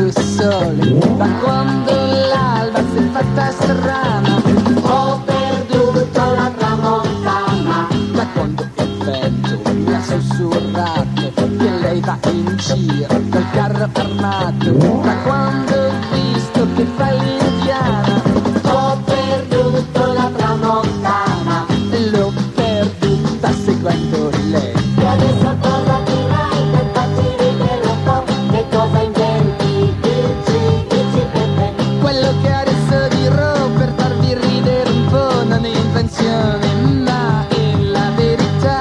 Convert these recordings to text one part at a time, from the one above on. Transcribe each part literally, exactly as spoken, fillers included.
il sole, da quando l'alba si è fatta strana. Ho perduto la tramontana, da quando il vento mi ha sussurrato che lei va in giro col carro armato, da quando ho visto che fa l'indiana. Ho perduto la tramontana, l'ho perduta seguendo lei. E adesso cosa dirai per farci ridere un po'? Che cosa inventi? Dici, dici per me. Quello che adesso dirò per farvi ridere un po' non è invenzione, ma è la verità.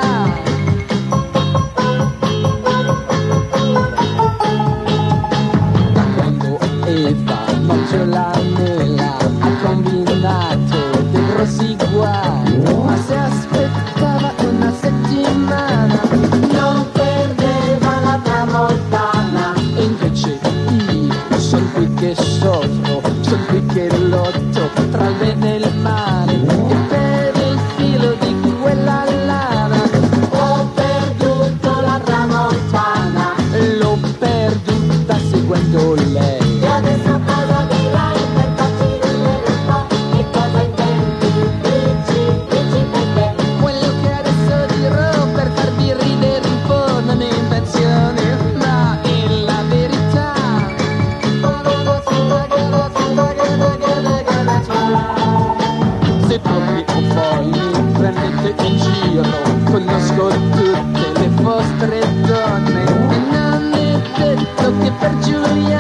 Da quando Eva mangiò la mela ha combinato dei grossi guai, ma se aspettava una settimana non perdeva la tramontana. E invece io sono qui che soffro, sono qui che lotto tra il bene e il male, e per il filo di quella lana. Ho perduto la tramontana, l'ho perduta seguendo lei. E adesso cosa dirai per farci ridere un po'? Che cosa inventi? Dici, dici perché? Quello che adesso dirò per farvi ridere un po' non è invenzione, ma è la verità. Se proprio poi mi prendete in giro, conosco tutte le vostre donne, e non è detto che per Giulia